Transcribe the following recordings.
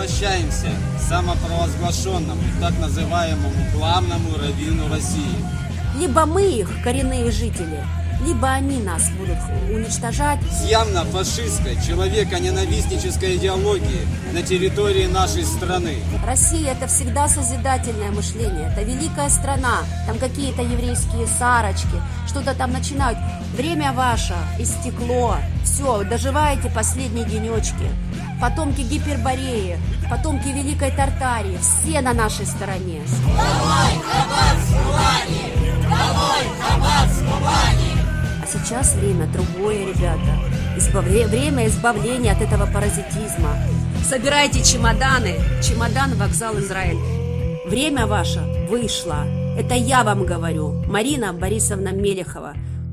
обращаемся к самопровозглашенному, так называемому главному раввину России. Либо мы их, коренные жители, либо они нас будут уничтожать. С явно фашистской, человеконенавистнической идеологией на территории нашей страны. Россия – это всегда созидательное мышление, это великая страна. Там какие-то еврейские сарочки, что-то там начинают. Время ваше истекло. Все, доживаете последние денечки. Потомки Гипербореи, потомки Великой Тартарии, все на нашей стороне. Домой, Хаббат с Кубани! Домой, Хаббат с Кубани! А сейчас время другое, ребята. Время избавления от этого паразитизма. Собирайте чемоданы. Чемодан, вокзал, Израиль. Время ваше вышло. Это я вам говорю. Марина Борисовна Мелехова.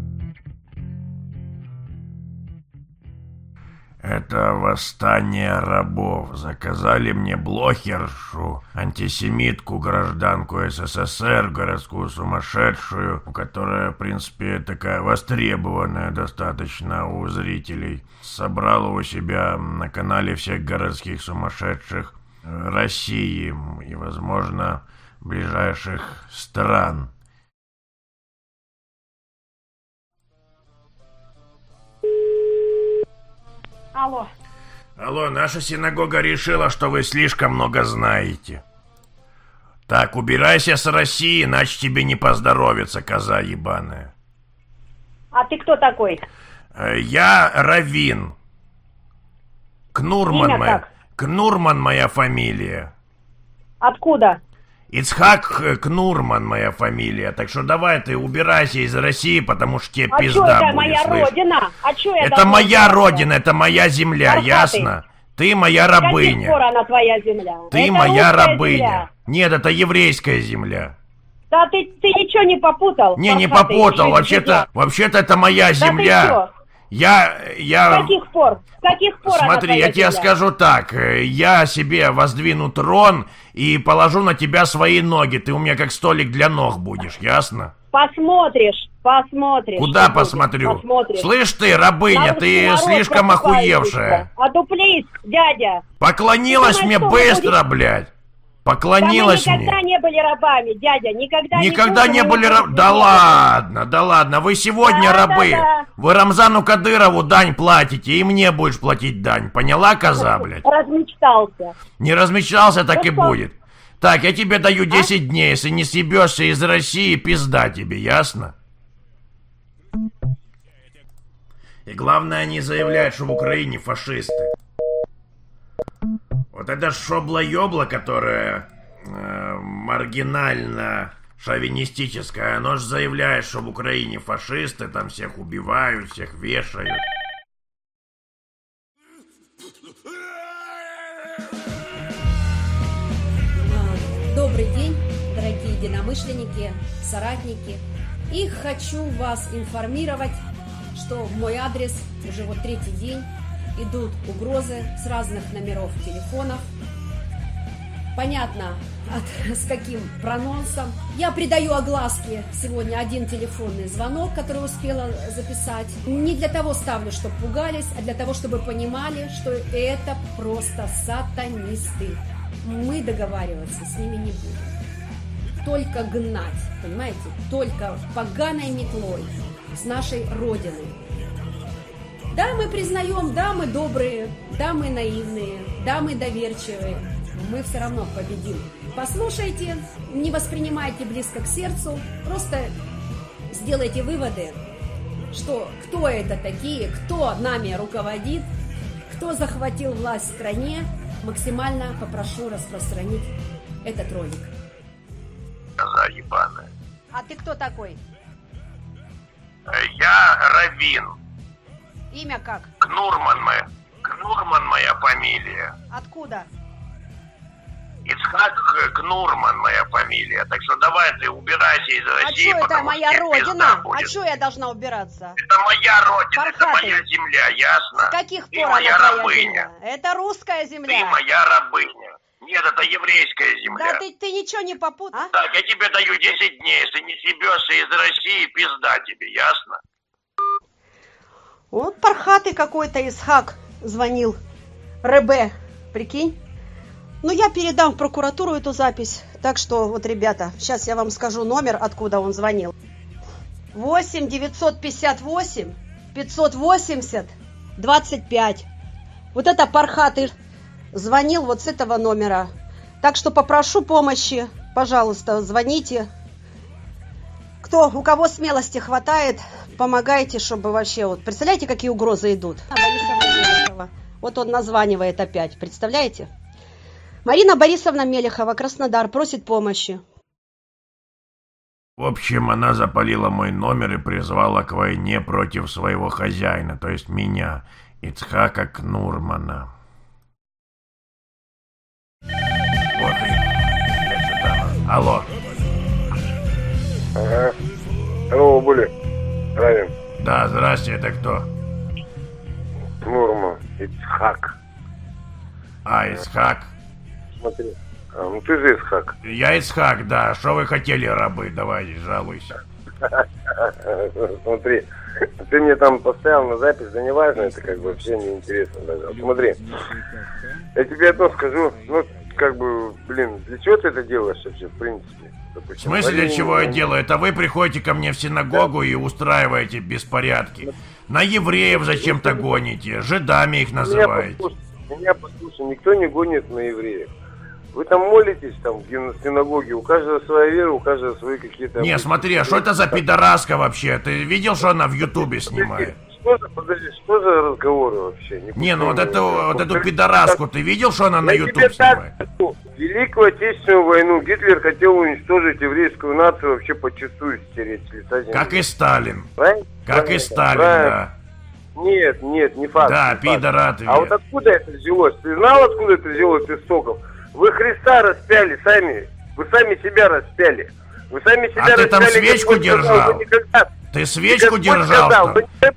Это восстание рабов. Заказали мне блогершу, антисемитку, гражданку СССР, городскую сумасшедшую, которая, в принципе, такая востребованная достаточно у зрителей. Собрала у себя на канале всех городских сумасшедших России и, возможно, ближайших стран. Алло. Алло, наша синагога решила, что вы слишком много знаете. Так, убирайся с России, иначе тебе не поздоровится, коза ебаная. А ты кто такой? Я раввин. Кнурман Имя моя. как? Кнурман моя фамилия. Откуда? Ицхак Кнурман моя фамилия. Так что давай ты убирайся из России, потому что тебе пизда это будет, моя слышь? родина? Это моя родина, это моя земля, Архаты. ясно? Ты моя С каких рабыня. пор она твоя земля? Ты Это моя русская рабыня. земля. Нет, это еврейская земля. Да ты ничего не попутал? Не Архаты, попутал. жить, Вообще-то это моя Да земля. ты чё? Я... С каких пор? С каких пор она Смотри, твоя я тебе земля? скажу так. Я себе воздвину трон и положу на тебя свои ноги. Ты у меня как столик для ног будешь, ясно? Посмотришь. Куда что будет. посмотрю? Посмотришь. Слышь ты, рабыня, На ты русский народ слишком охуевшая. Отуплись, дядя. Поклонилась Ты мне думаешь, что быстро, вы блядь. Да мы Поклонилась никогда мне. не были рабами, дядя. Никогда не были рабами. Да ладно, вы сегодня Да, рабы. да. Вы Рамзану Кадырову дань платите, и мне будешь платить дань. Поняла, коза, блядь? Размечтался. Не размечтался, так Ну и что? будет. Так, я тебе даю 10 дней. Если не съебешься из России, пизда тебе, ясно? И главное, они заявляют, что в Украине фашисты. Вот это шобла-ёбла, которая маргинально шовинистическая, оно же заявляет, что в Украине фашисты, там всех убивают, всех вешают. Добрый день, дорогие единомышленники, соратники. И хочу вас информировать, что в мой адрес уже вот третий день идут угрозы с разных номеров телефонов. Понятно, с каким прононсом. Я придаю огласке сегодня один телефонный звонок, который успела записать. Не для того ставлю, чтобы пугались, а для того, чтобы понимали, что это просто сатанисты. Мы договариваться с ними не будем. Только гнать, понимаете? Только поганой метлой с нашей Родины. Да, мы признаем, да, мы добрые, да, мы наивные, да, мы доверчивые. Мы все равно победим. Послушайте, не воспринимайте близко к сердцу, просто сделайте выводы, что кто это такие, кто нами руководит, кто захватил власть в стране. Максимально попрошу распространить этот ролик. Коза ебаная. А ты кто такой? Я раввин. Имя как? Кнурман моя фамилия. Откуда? Ицхак Кнурман моя фамилия. Так что давай ты убирайся из А России, что это потому моя что тебе пизда родина? А будет. что я должна убираться? Это моя родина, это Пархаты. моя земля, ясно? С каких Ты пор моя она твоя рабыня. земля? Это русская Ты земля. моя рабыня. Нет, это еврейская земля. Да ты ничего не попутал. А? Так, я тебе даю 10 дней. Если не съебешься из России, пизда тебе, ясно? Вот пархатый какой-то Исхак звонил. Ребе, прикинь. Ну, я передам в прокуратуру эту запись. Так что, вот, ребята, сейчас я вам скажу номер, откуда он звонил. 8 958 580 25. Вот это Пархатый звонил вот с этого номера. Так что попрошу помощи. Пожалуйста, звоните. У кого смелости хватает, помогайте, чтобы вообще... Вот, представляете, какие угрозы идут? Вот он названивает опять, представляете? Марина Борисовна Мелехова, Краснодар, просит помощи. В общем, она запалила мой номер и призвала к войне против своего хозяина, то есть меня, Ицхака Кнурмана. Вот и... Я сюда. Алло. Ага. Алло, Були. Правильно. Да, здрасте, это кто? Нурма. Ицхак. А, Ицхак. Смотри. Ну ты же Ицхак. Я Ицхак, да. Что вы хотели, рабы? Давай, жалуйся. Смотри. Ты мне там поставил на запись, да неважно, это как бы вообще неинтересно даже. Вот смотри. Я тебе одно скажу. Ну, как бы, блин, для чего ты это делаешь вообще, в принципе? В смысле, для чего я делаю? Это вы приходите ко мне в синагогу и устраиваете беспорядки. На евреев зачем-то гоните, жидами их называете. Меня послушай, никто не гонит на евреев. Вы там молитесь, там, в синагоге, у каждого своя вера, у каждого свои какие-то... Не, смотри, а что это за пидораска вообще? Ты видел, что она в Ютубе снимает? Подожди, что за разговоры вообще? Не, ну вот эту пидораску ты видел, что она на Ютуб снимает? Великую Отечественную войну Гитлер хотел уничтожить еврейскую нацию, вообще подчистую стереть с лица земли. Как и Сталин. Правильно? Как и Сталин, правильно. да. Нет, не факт. Да, не пидор факт. ответ. А вот откуда это взялось? Ты знал, откуда это взялось из истоков? Вы Христа распяли сами. Вы сами себя распяли. Вы сами себя распяли. А ты там свечку держал? Ты свечку держал там?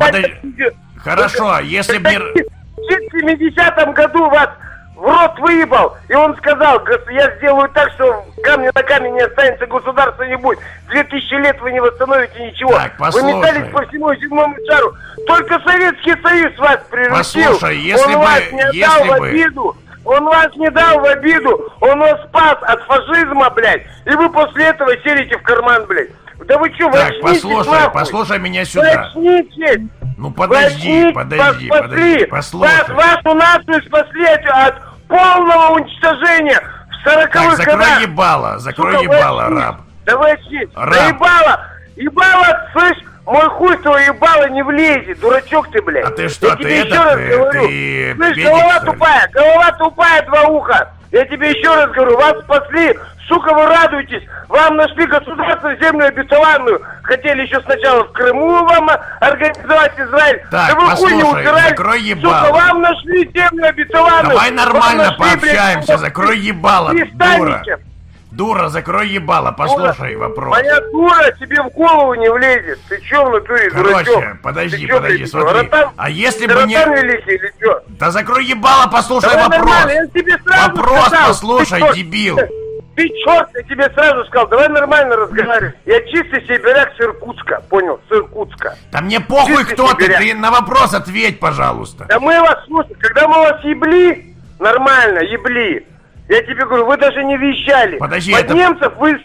Хорошо, если бы... В 70-м году вас в рот выебал, и он сказал, я сделаю так, что камня на камень не останется, государства не будет. 2000 лет вы не восстановите ничего. Так, вы метались по всему земному шару. Только Советский Союз вас приручил. Послушай, если он вас не дал в обиду. Он вас не дал в обиду. Он вас спас от фашизма, блядь. И вы после этого селите в карман, блядь. Да вы что, вы Так, очнитесь, послушай меня вы сюда. очнитесь. Ну подожди, послушай. Вашу нацию спасли от полного уничтожения в 40-х Так, годах. закрой ебало, раб. Да вы очнитесь. Раб. Да ебало, слышь, мой хуй в твое ебало не влезет, дурачок ты, блядь. А ты что, я тебе еще раз говорю. Слышь, педик, голова тупая, два уха. Я тебе еще раз говорю, вас спасли, сука, вы радуетесь. Вам нашли государство, землю обетованную. Хотели еще сначала в Крыму вам организовать Израиль. Так, да вы хуй не убирали. закрой ебало. Сука, вам нашли землю обетованную. Давай нормально нашли, пообщаемся, блядь, закрой ебало, дура. Дура, закрой ебало, послушай дура, вопрос. Моя дура тебе в голову не влезет. Ты че в натуре, дурачок? Короче, подожди, смотри. А если бы не... Великий, или что? Да закрой ебало, послушай Давай вопрос. Я тебе сразу Вопрос сказал. послушай, Ты дебил. Ты черт, я тебе сразу сказал, давай нормально разговаривай. Я чистый сибиряк с Иркутска, понял, с Иркутска. Да мне похуй, Чистый кто сибиряк. ты на вопрос ответь, пожалуйста. Да мы вас, слушай, когда мы вас ебли, нормально, ебли. Я тебе говорю, вы даже не вещали. Подожди, под немцев вы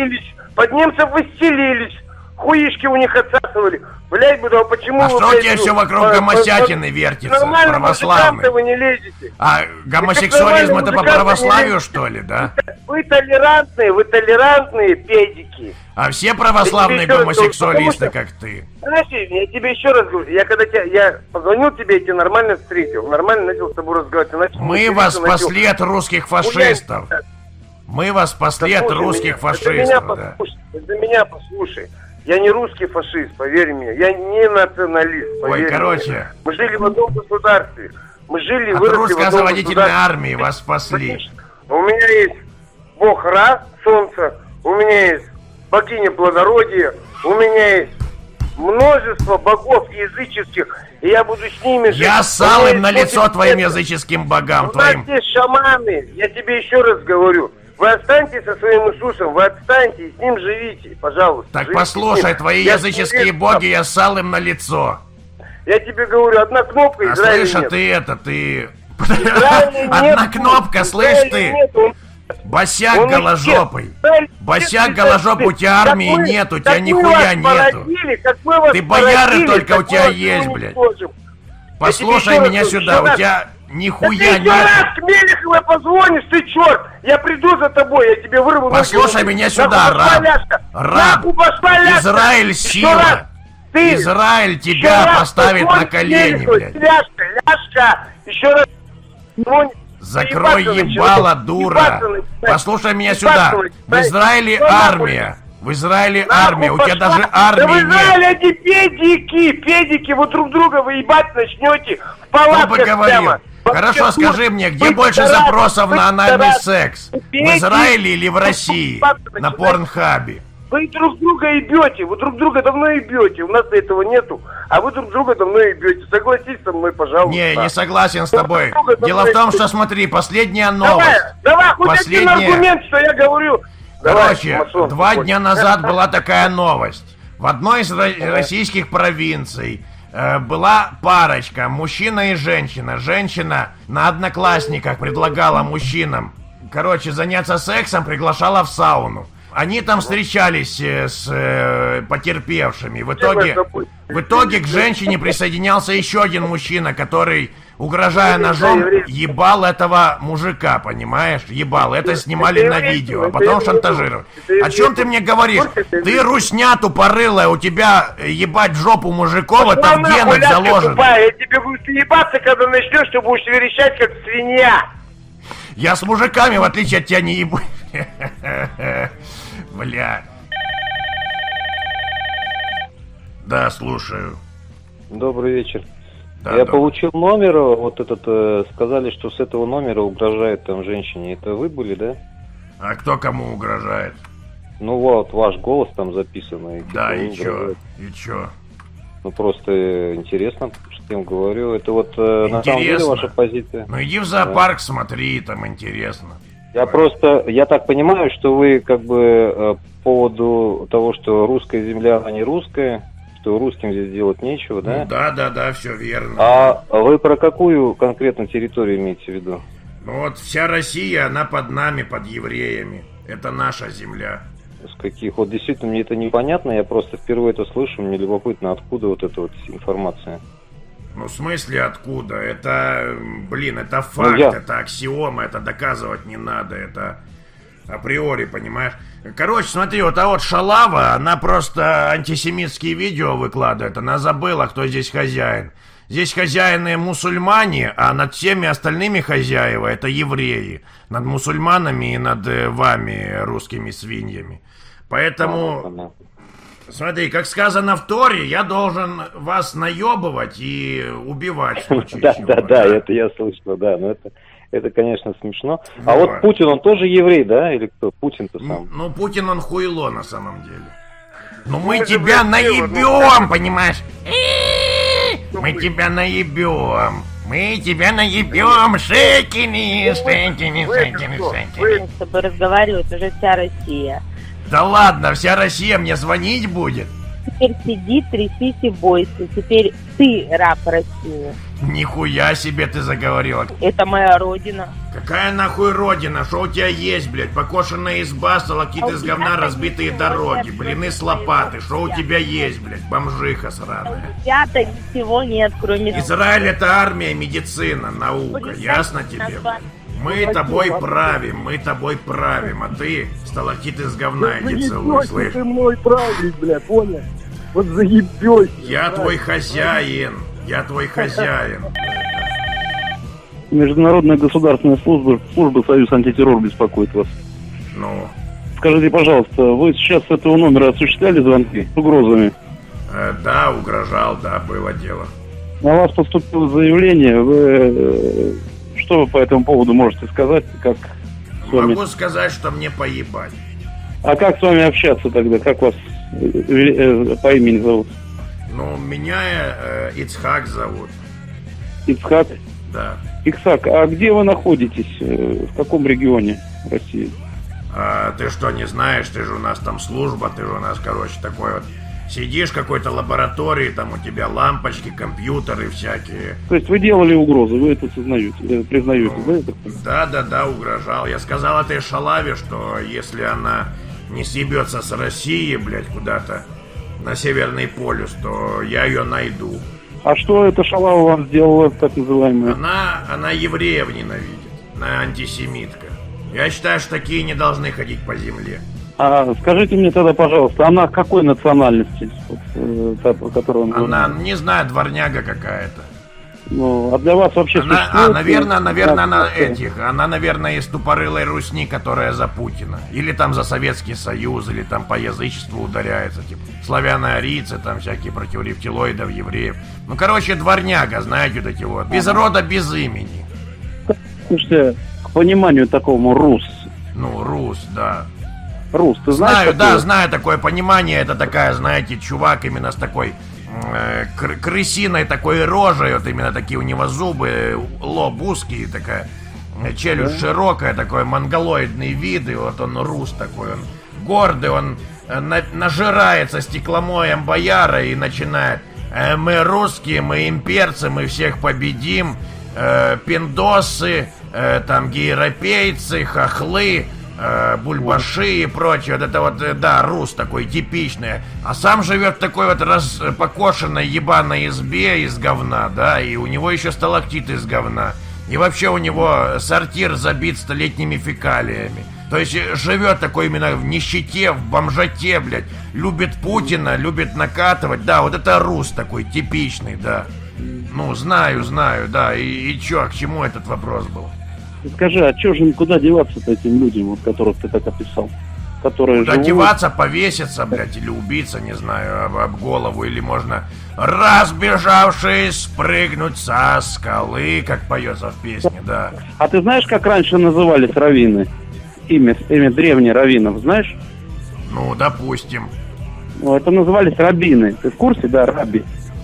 стелились. Хуишки у них отсасывали. Блять, да почему А вы, что у блядь, тебя все вокруг гомосятины вертится, нормально, православный? вы не лезете. А гомосексуализм Вы это по музыканты православию, не что ли, да? Вы толерантные педики. А все православные Я тебе еще раз говорю, гомосексуалисты, потому как ты. Подожди, я тебе еще раз говорю, я позвонил тебе, я тебя нормально встретил, нормально начал с тобой разговаривать. Иначе Мы вас спасли от русских фашистов. Мы вас спасли от русских фашистов, да. Ты меня послушай. Я не русский фашист, поверь мне. Я не националист, поверь мне. Короче. Мы жили в одном государстве. Мы жили, От выросли в русской одном освободительной государстве. армии вас спасли. У меня есть бог Ра, солнце. У меня есть богиня плодородия. У меня есть множество богов языческих. И я буду с ними жить. Я ссал им на лицо твоим языческим богам, У нас твоим... есть шаманы. Я тебе еще раз говорю. Вы останьтесь со своим Иисусом, вы отстаньте и с ним живите, пожалуйста. Так живите послушай, с ним. твои Я языческие тебе- боги, я ссал им на лицо. Я тебе говорю, одна кнопка, А Израиля слышь, а нет. ты Одна кнопка, слышь ты? Босяк голожопый. Босяк голожопый, у тебя армии нет, у тебя нихуя нету. Ты бояры только у тебя есть, блядь. Послушай меня сюда, у тебя нихуя Ты еще раз нет. к Мелеховой позвонишь, ты черт! Я приду за тобой, я тебе вырву. Послушай меня сюда, раб. Израиль сила. Израиль тебя поставит на колени, блядь. Ляшка, еще раз. Закрой ебало, дура. Послушай меня сюда. В Израиле армия. В Израиле армия. У тебя даже Да в армии Израиле нет. одни педики, вы друг друга выебать начнете в Кто бы палатках говорил? прямо. Хорошо, Вообще, скажи мне, где вы больше пидорас, запросов вы на анальный пидорас. секс? В Пейте. Израиле или в России? На Порнхабе? Вы друг друга ебете, вы друг друга давно ебете. У нас этого нету, а вы друг друга давно ебете. Согласись со мной, пожалуйста. Не, не согласен с тобой. Друг друга Дело в том, что смотри, последняя новость. Давай, хоть один аргумент, что я говорю. Короче, Давай, масон, 2 спокойно. дня назад была такая новость. В одной из российских провинций была парочка, мужчина и женщина. Женщина на Одноклассниках предлагала мужчинам, заняться сексом, приглашала в сауну. Они там встречались с потерпевшими. В итоге к женщине присоединялся еще один мужчина, который, угрожая ножом, ебал этого мужика, понимаешь? Ебал. Это снимали на видео, а потом шантажировал. О чем ты мне говоришь? Ты русня тупорылая, у тебя ебать в жопу мужиков, это в генах заложено. Я тебе буду ебаться, когда начнешь, что будешь верещать, как свинья. Я с мужиками, в отличие от тебя, не ебу. Бля. Да, слушаю. Добрый вечер. Да, Я добрый. получил номер, вот этот, сказали, что с этого номера угрожает там женщине. Это вы были, да? А кто кому угрожает? Ну вот, ваш голос там записан. И, Да, типа, и вы чё? угрожаете. И чё? Ну просто интересно, что я им говорю. Это вот на самом деле Интересно. ваша позиция. Ну иди в зоопарк, смотри, там интересно. Я так понимаю, что вы как бы по поводу того, что русская земля, она не русская, что русским здесь делать нечего, да? Ну, да, все верно. А вы про какую конкретно территорию имеете в виду? Ну вот вся Россия, она под нами, под евреями. Это наша земля. С каких? Вот действительно мне это непонятно, я просто впервые это слышу, мне любопытно, откуда вот эта вот информация. Ну, в смысле, откуда? Это, это факт, это аксиома, это доказывать не надо, это априори, понимаешь? Короче, смотри, вот Шалава, она просто антисемитские видео выкладывает, она забыла, кто здесь хозяин. Здесь хозяины мусульмане, а над всеми остальными хозяева это евреи. Над мусульманами и над вами, русскими свиньями. Поэтому... Смотри, как сказано в Торе, я должен вас наебывать и убивать в случае чего. Да, это я слышал, да, но это, конечно, смешно. А вот Путин, он тоже еврей, да, или кто? Путин-то сам. Ну, Путин, он хуйло на самом деле. Ну, мы тебя наебем, понимаешь? Мы тебя наебем. Мы тебя наебем, шекини. С тобой разговаривает уже вся Россия. Да ладно, вся Россия мне звонить будет? Теперь сиди, трясись и бойся. Теперь ты раб России. Нихуя себе ты заговорила. Это моя родина. Какая нахуй родина? Что у тебя есть, блядь? Покошенная изба, сталактит из говна, разбитые дороги, блины с лопаты. Что у тебя есть, блядь? Бомжиха сраная. У тебя-то ничего нет, кроме... Израиль — это армия, медицина, наука. Ясно тебе? Мы тобой правим, а ты сталактит из говна иди целуй, слышь? Ты мной правишь, бля, понял? Вот заебёшь. Я твой хозяин. Международная государственная служба Союз антитеррор беспокоит вас. Ну? Скажите, пожалуйста, вы сейчас с этого номера осуществляли звонки с угрозами? Да, угрожал, да, было дело. На вас поступило заявление, что вы по этому поводу можете сказать? Как с вами... Могу сказать, что мне поебать. А как с вами общаться тогда? Как вас по имени зовут? Ну, меня Ицхак зовут. Ицхак? Да. Ицхак, а где вы находитесь? В каком регионе России? Ты что, не знаешь? Ты же у нас там служба, ты же у нас, такой вот Сидишь в какой-то лаборатории, там у тебя лампочки, компьютеры всякие. То есть вы делали угрозы, вы это признаете, да? Да, угрожал. Я сказал этой шалаве, что если она не съебется с России, блядь, куда-то на Северный полюс, то я ее найду. А что эта шалава вам сделала, так называемая? Она евреев ненавидит. Она антисемитка. Я считаю, что такие не должны ходить по земле. А скажите мне тогда, пожалуйста, она какой национальности? Вот, та, про которую он Она, говорил? не знаю, дворняга какая-то. Ну, а для вас вообще существует... наверное, она, наверное, из тупорылой русни, которая за Путина. Или там за Советский Союз, или там по язычеству ударяется, типа славяно-арийцы, там всякие против рептилоидов, евреев. Ну, короче, дворняга, знаете, вот эти вот. Без рода, без имени. Слушайте, к пониманию такому рус. Ну, рус, да. Рус, ты знаешь? Знаю, такое? да, знаю такое понимание. Это такая, знаете, чувак именно с такой крысиной такой рожей. Вот именно такие у него зубы, лоб узкий, такая челюсть широкая, такой монголоидный вид. И вот он рус такой, он гордый, он нажирается стекломоем бояра и начинает: мы русские, мы имперцы, мы всех победим, пиндосы, там гейропейцы, хохлы, бульбаши и прочее. Вот это вот, да, рус такой типичный. А сам живет в такой вот покошенной ебаной избе из говна, да, и у него еще сталактит из говна. И вообще у него сортир забит столетними фекалиями. То есть живет такой именно в нищете, в бомжоте, блядь. Любит Путина, любит накатывать. Да, вот это рус такой типичный, да. Ну, знаю, да. И чё, к чему этот вопрос был? Скажи, а чё же, куда деваться-то этим людям, вот, которых ты так описал? Которые Куда живут... деваться, повеситься, блядь, или убиться, не знаю, об голову. Или можно, разбежавшись, спрыгнуть со скалы, как поется в песне, да. А ты знаешь, как раньше назывались раввины? Имя древних раввинов, знаешь? Ну, допустим. Ну, это назывались раббины. Ты в курсе, да, раби?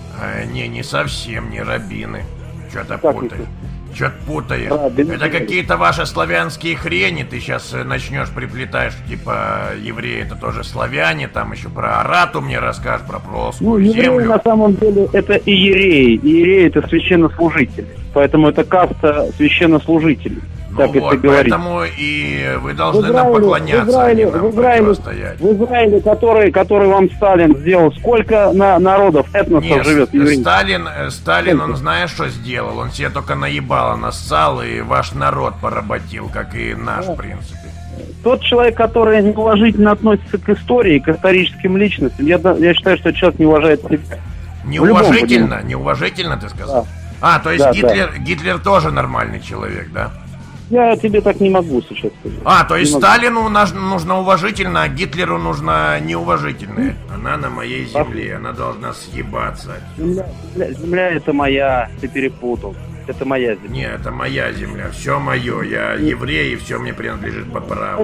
Не совсем, не раббины. Что-то Как путаешь. это? Что-то путаешь. Раббины. Это какие-то ваши славянские хрени. Ты сейчас начнешь приплетать, что типа евреи это тоже славяне. Там еще про Арату мне расскажешь, про Проловскую Ну, евреи землю. на самом деле это иереи. Иереи это священнослужители. Поэтому это каста священнослужителей. Ну так вот, это говорит. поэтому и вы должны нам поклоняться, а не нам противостоять. В Израиле, который вам Сталин сделал, сколько народов, этносов Нет, живет евреев? Сталин, он знаешь, что сделал? Он себе только наебало нассал и ваш народ поработил, как и наш, в принципе. Тот человек, который неуважительно относится к истории, к историческим личностям, я считаю, что этот человек не уважает себя. Неуважительно ты сказал? Да. То есть Да, Гитлер тоже нормальный человек, да? Я тебе так не могу сейчас сказать. То есть Сталину нужно уважительно, а Гитлеру нужно неуважительно. Она на моей земле, она должна съебаться. Земля это моя, ты перепутал. Это моя земля. Нет, это моя земля, все мое. Я еврей, и все мне принадлежит по праву.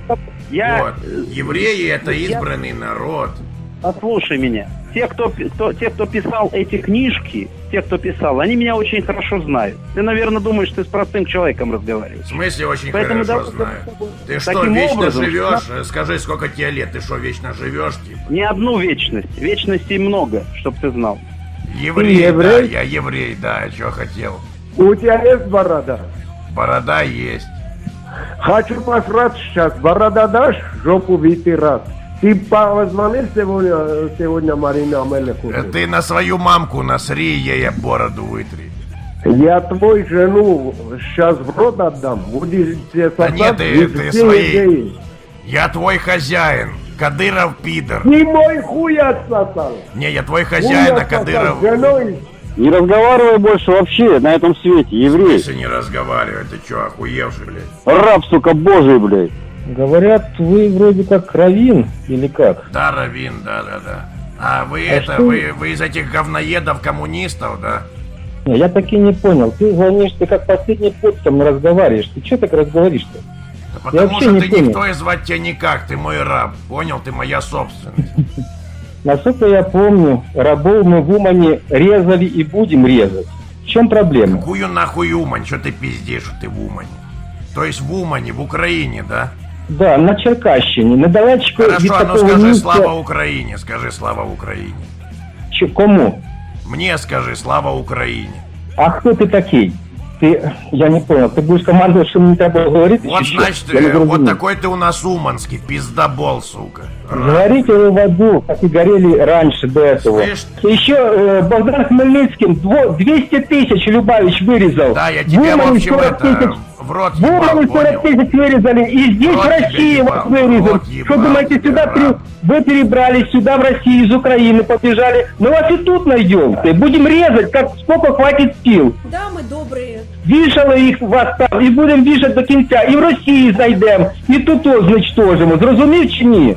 Вот. Евреи это избранный народ. Послушай меня. Те, кто писал эти книжки, они меня очень хорошо знают. Ты, наверное, думаешь, ты с простым человеком разговариваешь. В смысле очень Поэтому хорошо знаю? Ты что, таким вечно образом, живешь? Скажи, сколько тебе лет? Ты что, вечно живешь, типа? Не одну вечность. Вечностей много, чтоб ты знал. Еврей, Ты еврей? да, я еврей, да, что хотел. У тебя есть борода? Борода есть. Хочу посрать сейчас. Борода дашь? Жопу вытирать. Ты позвонил сегодня Марине Амелеху? Ты на свою мамку насри, ей бороду вытри. Я твою жену сейчас в рот отдам. Будешь все Да сосать. нет, ты все своей. идеи. Я твой хозяин. Кадыров пидор. Ты мой хуй отсосал. Не, я твой хозяин, а Кадыров... Не разговаривай больше вообще на этом свете, еврей. Если не разговаривай, ты что, охуевший, блядь? Раб, сука, божий, блядь. Говорят, вы вроде как раввин, или как? Да, раввин, да. А вы вы из этих говноедов, коммунистов, да? Не, я так и не понял. Ты звонишь, ты как последний пот со мной разговариваешь. Ты что так разговариваешь-то? Да потому что ты никто и звать тебя никак, ты мой раб. Понял, ты моя собственность. Насколько я помню, рабов мы в Умане резали и будем резать. В чем проблема? Какую нахуй Умань? Что ты пиздишь, что ты в Умане? То есть в Умане, в Украине, да? Да, на Черкащине, недалечко від Хорошо, ну такого скажи місця. слава Україні, скажи слава Україні. Кому? Мне скажи слава Україні. А кто ты такой? Я не понял, ты будешь командовать, что мне треба говорить? Вот Еще? значит, Я не вот разумею. такой ты у нас уманский, пиздобол, сука. Говорите вы в аду, как и горели раньше до этого. Слышь? Еще Богдан Хмельницкий 200 тысяч Любавич вырезал. Да, я тебя, в общем, в рот ебал, 40 понял? тысяч вырезали, и здесь Рот в России тебя вас ебал, вырезали. рот ебал Что думаете, тебя, сюда раб. вы перебрались, сюда в Россию, из Украины побежали. Мы вас и тут найдем. Будем резать, как сколько хватит сил. Да, мы добрые. Вішали їх вас там, і будемо вішати до кінця. І в Росії знайдемо, і тут зничтожимо. Зрозумів чи ні?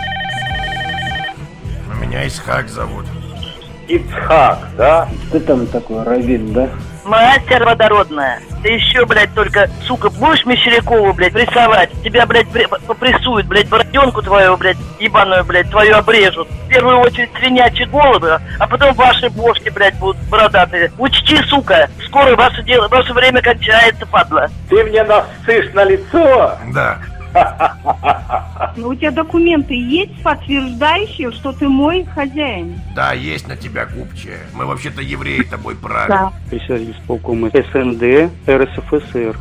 Меня Исхак зовут. Ицхак, да? Ты там такой раввин, да? Мастер водородная. Ты еще, блядь, только, сука, будешь Мещерякову, блядь, прессовать? Тебя, блядь, попрессуют, блядь, бороденку твою, блядь, ебаную, блядь, твою обрежут. В первую очередь свинячьи головы, а потом ваши бошки, блядь, будут бородатые. Учти, сука, скоро ваше время кончается, падла. Ты мне нассышь на лицо? Да. У тебя документы есть, подтверждающие, что ты мой хозяин? Да, есть на тебя купчая. Мы вообще-то евреи тобой правим. Председатель исполкома СНД РСФСР.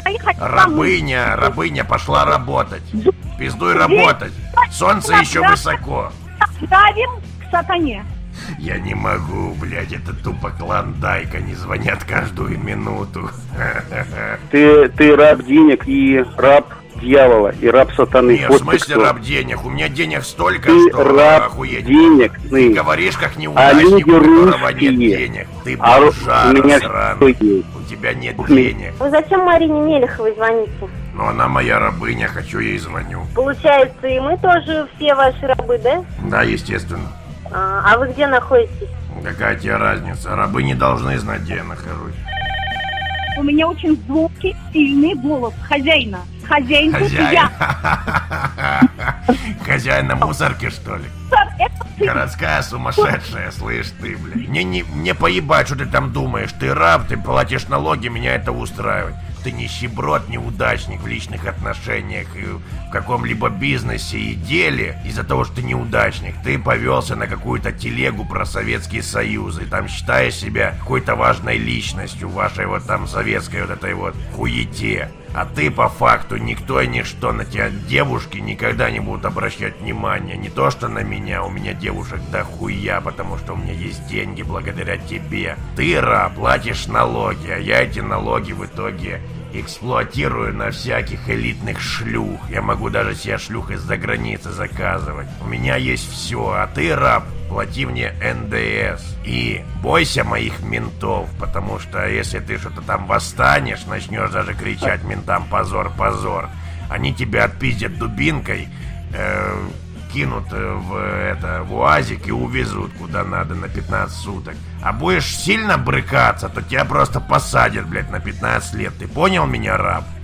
Рабыня пошла работать. Пиздуй работать. Солнце еще высоко. Ставим к сатане. Я не могу, блядь, это тупо клондайк, они звонят каждую минуту. Ты раб денег и раб дьявола, и раб сатаны. Не, в Вот ты смысле кто. раб денег? У меня денег столько, Ты что раб охуеть. денег. Ты говоришь как А неудачник, люди у которого нет русские. денег. Ты А бомжара у меня сраный. что есть? У тебя нет денег. Вы зачем Марине Мелеховой звоните? Но она моя рабыня, хочу ей звоню. Получается, и мы тоже все ваши рабы, да? Да, естественно. А вы где находитесь? Какая тебе разница? Рабы не должны знать, где я нахожусь. У меня очень звонкий, сильный голос хозяина. Хозяин тут Хозяин. я. Хозяин на мусорке, что ли? Это ты. Городская сумасшедшая, слышь ты, блядь. Мне поебать, что ты там думаешь. Ты раб, ты платишь налоги, меня это устраивает. Ты нищеброд, неудачник в личных отношениях и в каком-либо бизнесе и деле. Из-за того, что ты неудачник, ты повелся на какую-то телегу про Советский Союз и там считаешь себя какой-то важной личностью в вашей вот там советской вот этой вот хуете. А ты по факту никто и ничто, на тебя девушки никогда не будут обращать внимания. Не то что на меня, у меня девушек дохуя, потому что у меня есть деньги благодаря тебе. Ты, раб, платишь налоги, а я эти налоги в итоге эксплуатирую на всяких элитных шлюх. Я могу даже себе шлюх из-за границы заказывать. У меня есть все, а ты, раб, плати мне НДС. И бойся моих ментов, потому что если ты что-то там восстанешь, начнешь даже кричать ментам «позор, позор», они тебя отпиздят дубинкой, кинут в УАЗик и увезут куда надо на 15 суток. А будешь сильно брыкаться, то тебя просто посадят, блядь, на 15 лет. Ты понял меня, раб?